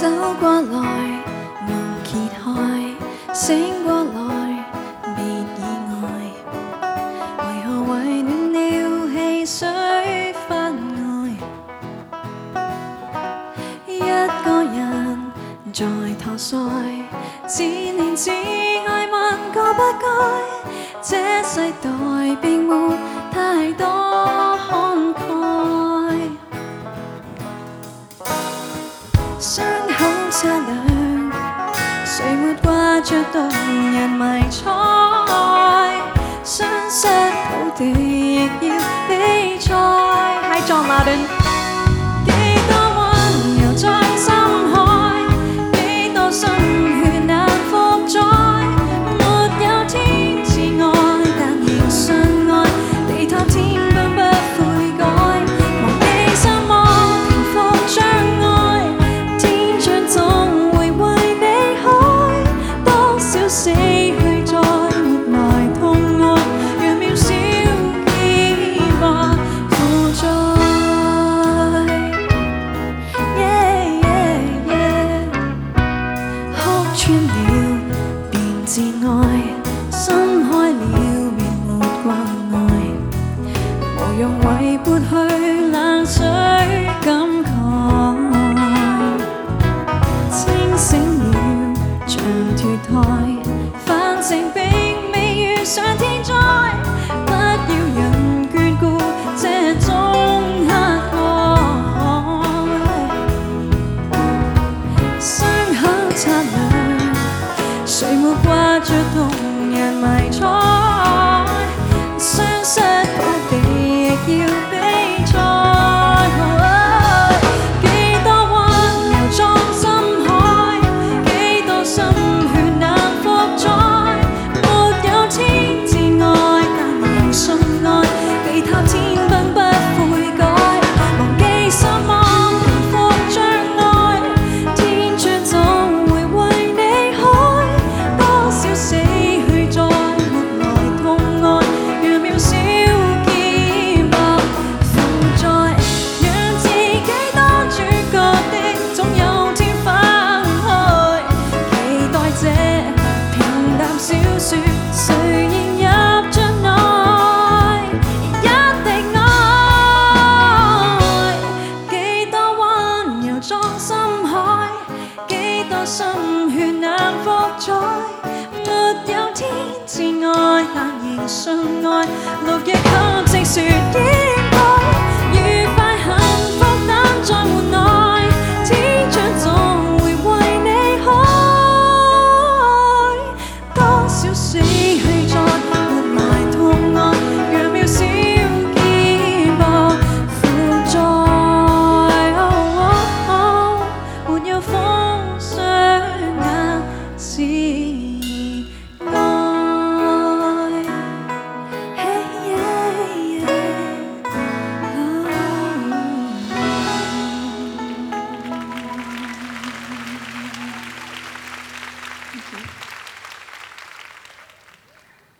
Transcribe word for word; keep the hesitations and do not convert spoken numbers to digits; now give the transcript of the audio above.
走過來夢揭開，醒過來別意外，為何為暖了汽水分外？一個人在托腮，自憐自愛問個不該，這世代並沒太多慷慨。傷口擦亮，誰沒掛着動人迷彩？相識土地亦要比賽，喺撞矛盾。幾多溫柔在深海，幾多心血難復載。沒有天自愛，但仍信愛，地塌天崩不悔改。忘記什麼投放障礙。死去再沒來痛愛，讓渺小希望負載。Yeah, yeah, yeah. 哭穿了便自愛，心開了便沒掛礙，無用為撥去。